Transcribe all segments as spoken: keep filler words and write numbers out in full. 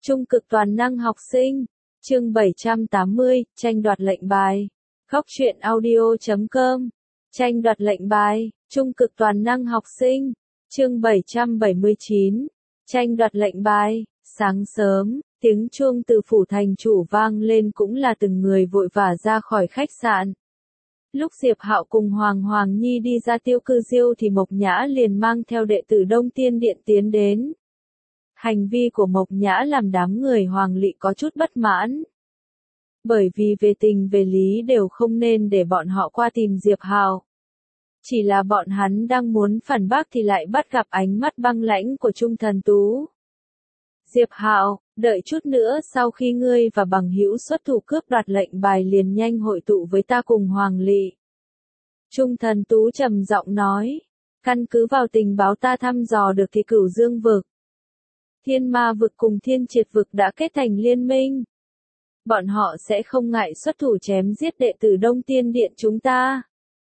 Trung cực toàn năng học sinh. Chương bảy trăm tám mươi, tranh đoạt lệnh bài. Góc truyện audio chấm com. Tranh đoạt lệnh bài, trung cực toàn năng học sinh. Chương bảy trăm bảy mươi chín. Tranh đoạt lệnh bài. Sáng sớm, tiếng chuông từ phủ thành chủ vang lên cũng là từng người vội vã ra khỏi khách sạn. Lúc Diệp Hạo cùng Hoàng Hoàng Nhi đi ra Tiêu Cư Diêu thì Mộc Nhã liền mang theo đệ tử Đông Tiên Điện tiến đến. Hành vi của Mộc Nhã làm đám người Hoàng Lị có chút bất mãn. Bởi vì về tình về lý đều không nên để bọn họ qua tìm Diệp Hạo. Chỉ là bọn hắn đang muốn phản bác thì lại bắt gặp ánh mắt băng lãnh của Trung Thần Tú. Diệp Hạo, đợi chút nữa sau khi ngươi và bằng hữu xuất thủ cướp đoạt lệnh bài liền nhanh hội tụ với ta cùng Hoàng Lị. Trung Thần Tú trầm giọng nói, căn cứ vào tình báo ta thăm dò được thì Cửu Dương vực, Thiên Ma vực cùng Thiên Triệt vực đã kết thành liên minh. Bọn họ sẽ không ngại xuất thủ chém giết đệ tử Đông Tiên Điện chúng ta.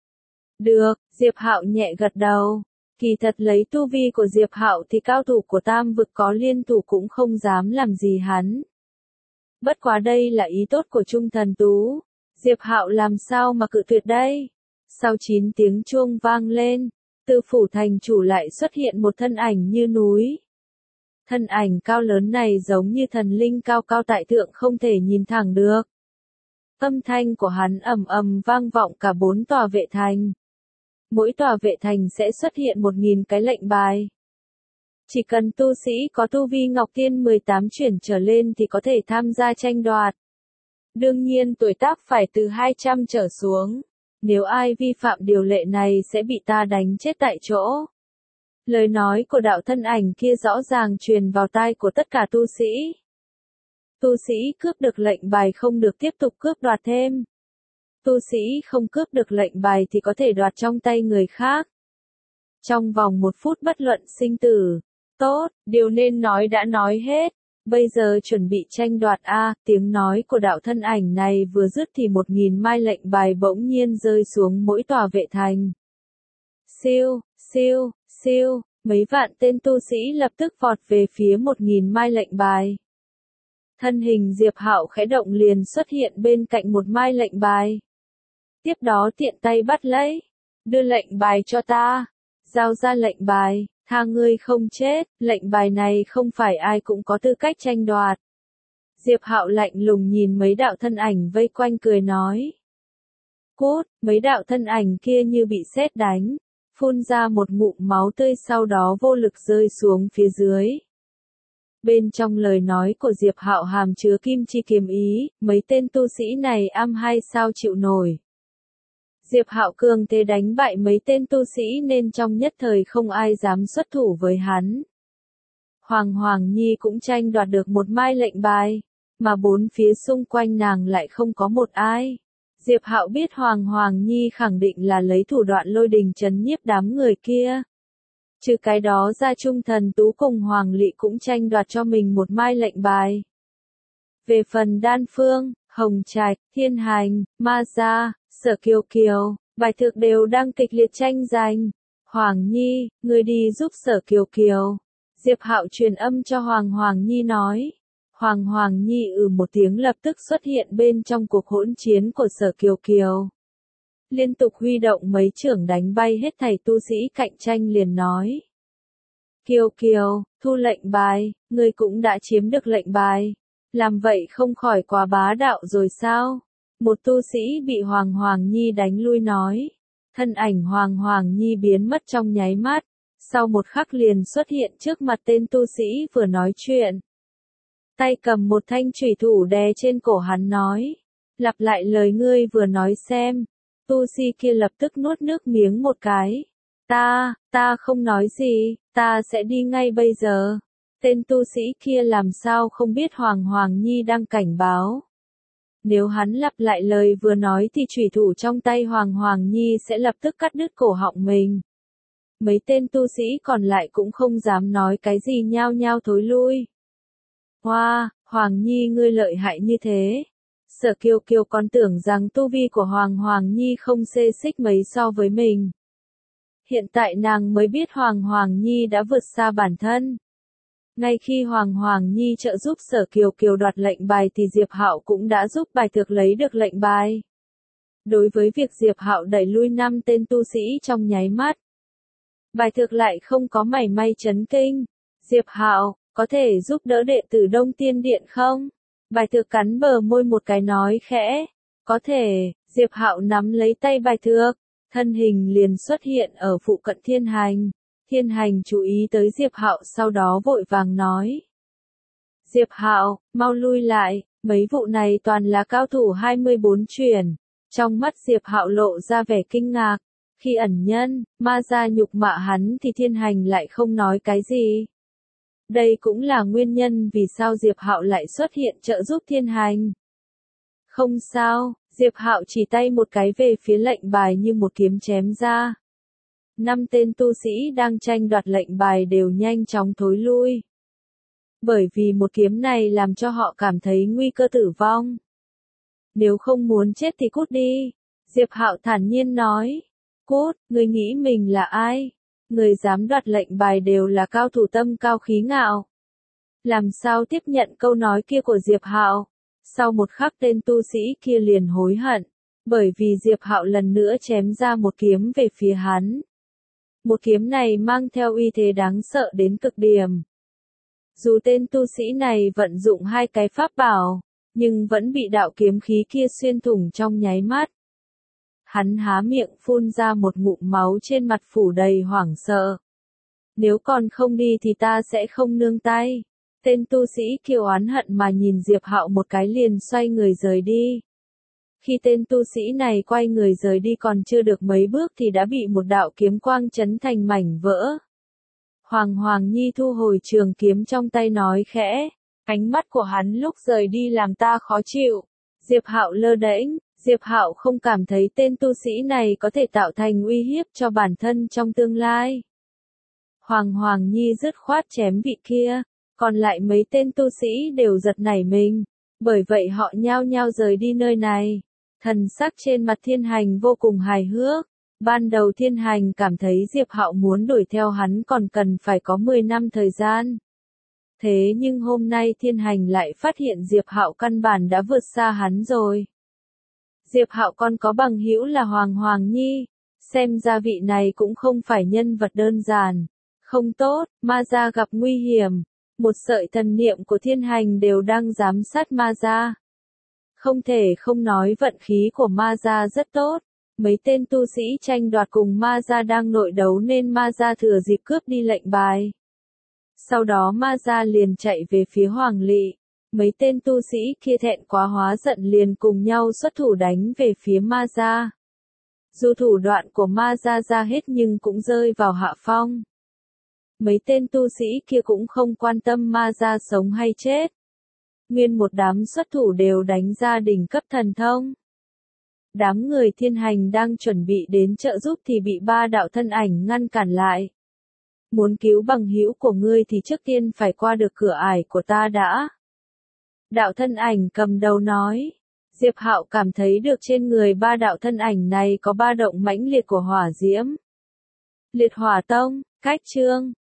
Được, Diệp Hạo nhẹ gật đầu. Kỳ thật lấy tu vi của Diệp Hạo thì cao thủ của Tam vực có liên thủ cũng không dám làm gì hắn. Bất quá đây là ý tốt của Trung Thần Tú. Diệp Hạo làm sao mà cự tuyệt đây? Sau chín tiếng chuông vang lên, từ phủ thành chủ lại xuất hiện một thân ảnh như núi. Thân ảnh cao lớn này giống như thần linh cao cao tại thượng không thể nhìn thẳng được. Âm thanh của hắn ầm ầm vang vọng cả bốn tòa vệ thành. Mỗi tòa vệ thành sẽ xuất hiện một nghìn cái lệnh bài. Chỉ cần tu sĩ có tu vi Ngọc Tiên mười tám chuyển trở lên thì có thể tham gia tranh đoạt. Đương nhiên tuổi tác phải từ hai trăm trở xuống. Nếu ai vi phạm điều lệ này sẽ bị ta đánh chết tại chỗ. Lời nói của đạo thân ảnh kia rõ ràng truyền vào tai của tất cả tu sĩ. Tu sĩ cướp được lệnh bài không được tiếp tục cướp đoạt thêm. Tu sĩ không cướp được lệnh bài thì có thể đoạt trong tay người khác. Trong vòng một phút bất luận sinh tử. Tốt, điều nên nói đã nói hết. Bây giờ chuẩn bị tranh đoạt a, tiếng nói của đạo thân ảnh này vừa dứt thì một nghìn mai lệnh bài bỗng nhiên rơi xuống mỗi tòa vệ thành. Siêu, siêu, siêu, mấy vạn tên tu sĩ lập tức vọt về phía một nghìn mai lệnh bài. Thân hình Diệp Hạo khẽ động liền xuất hiện bên cạnh một mai lệnh bài. Tiếp đó tiện tay bắt lấy, đưa lệnh bài cho ta, giao ra lệnh bài, tha ngươi không chết, lệnh bài này không phải ai cũng có tư cách tranh đoạt. Diệp Hạo lạnh lùng nhìn mấy đạo thân ảnh vây quanh cười nói. Cút, mấy đạo thân ảnh kia như bị sét đánh, phun ra một ngụm máu tươi sau đó vô lực rơi xuống phía dưới. Bên trong lời nói của Diệp Hạo hàm chứa kim chi kiếm ý, mấy tên tu sĩ này am hay sao chịu nổi. Diệp Hạo cường thế đánh bại mấy tên tu sĩ nên trong nhất thời không ai dám xuất thủ với hắn. Hoàng Hoàng Nhi cũng tranh đoạt được một mai lệnh bài, mà bốn phía xung quanh nàng lại không có một ai. Diệp Hạo biết Hoàng Hoàng Nhi khẳng định là lấy thủ đoạn lôi đình trấn nhiếp đám người kia. Trừ cái đó ra Trung Thần Tú cùng Hoàng Lị cũng tranh đoạt cho mình một mai lệnh bài. Về phần Đan Phương, Hồng Trạch, Thiên Hành, Ma Gia, Sở Kiều Kiều, Bài Thược đều đang kịch liệt tranh giành. Hoàng Nhi, ngươi đi giúp Sở Kiều Kiều. Diệp Hạo truyền âm cho Hoàng Hoàng Nhi nói. Hoàng Hoàng Nhi ừ một tiếng lập tức xuất hiện bên trong cuộc hỗn chiến của Sở Kiều Kiều. Liên tục huy động mấy chưởng đánh bay hết thảy tu sĩ cạnh tranh liền nói. Kiều Kiều, thu lệnh bài, ngươi cũng đã chiếm được lệnh bài. Làm vậy không khỏi quá bá đạo rồi sao? Một tu sĩ bị Hoàng Hoàng Nhi đánh lui nói. Thân ảnh Hoàng Hoàng Nhi biến mất trong nháy mắt. Sau một khắc liền xuất hiện trước mặt tên tu sĩ vừa nói chuyện. Tay cầm một thanh chủy thủ đè trên cổ hắn nói. Lặp lại lời ngươi vừa nói xem. Tu sĩ kia lập tức nuốt nước miếng một cái. Ta, ta không nói gì, ta sẽ đi ngay bây giờ. Tên tu sĩ kia làm sao không biết Hoàng Hoàng Nhi đang cảnh báo. Nếu hắn lặp lại lời vừa nói thì chủy thủ trong tay Hoàng Hoàng Nhi sẽ lập tức cắt đứt cổ họng mình. Mấy tên tu sĩ còn lại cũng không dám nói cái gì nhao nhao thối lui. Hoa, Hoàng Nhi ngươi lợi hại như thế. Sở Kiều Kiều còn tưởng rằng tu vi của Hoàng Hoàng Nhi không xê xích mấy so với mình. Hiện tại nàng mới biết Hoàng Hoàng Nhi đã vượt xa bản thân. Ngay khi Hoàng Hoàng Nhi trợ giúp Sở Kiều Kiều đoạt lệnh bài thì Diệp Hạo cũng đã giúp bài thực lấy được lệnh bài. Đối với việc Diệp Hạo đẩy lui năm tên tu sĩ trong nháy mắt, bài thực lại không có mảy may chấn kinh. Diệp Hạo, có thể giúp đỡ đệ tử Đông Tiên Điện không? Bài thực cắn bờ môi một cái nói khẽ. Có thể, Diệp Hạo nắm lấy tay bài thực, thân hình liền xuất hiện ở phụ cận Thiên Hành. Thiên Hành chú ý tới Diệp Hạo sau đó vội vàng nói. Diệp Hạo, mau lui lại, mấy vụ này toàn là cao thủ hai mươi bốn truyền. Trong mắt Diệp Hạo lộ ra vẻ kinh ngạc. Khi ẩn nhân, ma gia nhục mạ hắn thì Thiên Hành lại không nói cái gì. Đây cũng là nguyên nhân vì sao Diệp Hạo lại xuất hiện trợ giúp Thiên Hành. Không sao, Diệp Hạo chỉ tay một cái về phía lệnh bài như một kiếm chém ra. Năm tên tu sĩ đang tranh đoạt lệnh bài đều nhanh chóng thối lui. Bởi vì một kiếm này làm cho họ cảm thấy nguy cơ tử vong. Nếu không muốn chết thì cút đi. Diệp Hạo thản nhiên nói. Cút, người nghĩ mình là ai? Người dám đoạt lệnh bài đều là cao thủ tâm cao khí ngạo. Làm sao tiếp nhận câu nói kia của Diệp Hạo? Sau một khắc tên tu sĩ kia liền hối hận. Bởi vì Diệp Hạo lần nữa chém ra một kiếm về phía hắn. Một kiếm này mang theo uy thế đáng sợ đến cực điểm. Dù tên tu sĩ này vận dụng hai cái pháp bảo, nhưng vẫn bị đạo kiếm khí kia xuyên thủng trong nháy mắt. Hắn há miệng phun ra một ngụm máu trên mặt phủ đầy hoảng sợ. Nếu còn không đi thì ta sẽ không nương tay. Tên tu sĩ kia oán hận mà nhìn Diệp Hạo một cái liền xoay người rời đi. Khi tên tu sĩ này quay người rời đi còn chưa được mấy bước thì đã bị một đạo kiếm quang chấn thành mảnh vỡ. Hoàng Hoàng Nhi thu hồi trường kiếm trong tay nói khẽ. Ánh mắt của hắn lúc rời đi làm ta khó chịu. Diệp Hạo lơ đễnh, Diệp Hạo không cảm thấy tên tu sĩ này có thể tạo thành uy hiếp cho bản thân trong tương lai. Hoàng Hoàng Nhi dứt khoát chém vị kia, còn lại mấy tên tu sĩ đều giật nảy mình, bởi vậy họ nhao nhao rời đi nơi này. Thần sắc trên mặt Thiên Hành vô cùng hài hước. Ban đầu Thiên Hành cảm thấy Diệp Hạo muốn đuổi theo hắn còn cần phải có mười năm thời gian. Thế nhưng hôm nay Thiên Hành lại phát hiện Diệp Hạo căn bản đã vượt xa hắn rồi. Diệp Hạo còn có bằng hữu là Hoàng Hoàng Nhi, xem ra vị này cũng không phải nhân vật đơn giản. Không tốt, ma gia gặp nguy hiểm. Một sợi thần niệm của Thiên Hành đều đang giám sát ma gia. Không thể không nói vận khí của ma gia rất tốt. Mấy tên tu sĩ tranh đoạt cùng ma gia đang nội đấu nên ma gia thừa dịp cướp đi lệnh bài. Sau đó ma gia liền chạy về phía Hoàng Lị. Mấy tên tu sĩ kia thẹn quá hóa giận liền cùng nhau xuất thủ đánh về phía ma gia. Dù thủ đoạn của ma gia ra hết nhưng cũng rơi vào hạ phong. Mấy tên tu sĩ kia cũng không quan tâm ma gia sống hay chết. Nguyên một đám xuất thủ đều đánh ra đỉnh cấp thần thông. Đám người Thiên Hành đang chuẩn bị đến trợ giúp thì bị ba đạo thân ảnh ngăn cản lại. Muốn cứu bằng hữu của ngươi thì trước tiên phải qua được cửa ải của ta đã. Đạo thân ảnh cầm đầu nói. Diệp Hạo cảm thấy được trên người ba đạo thân ảnh này có ba động mãnh liệt của hỏa diễm. Liệt Hỏa Tông, cách chương.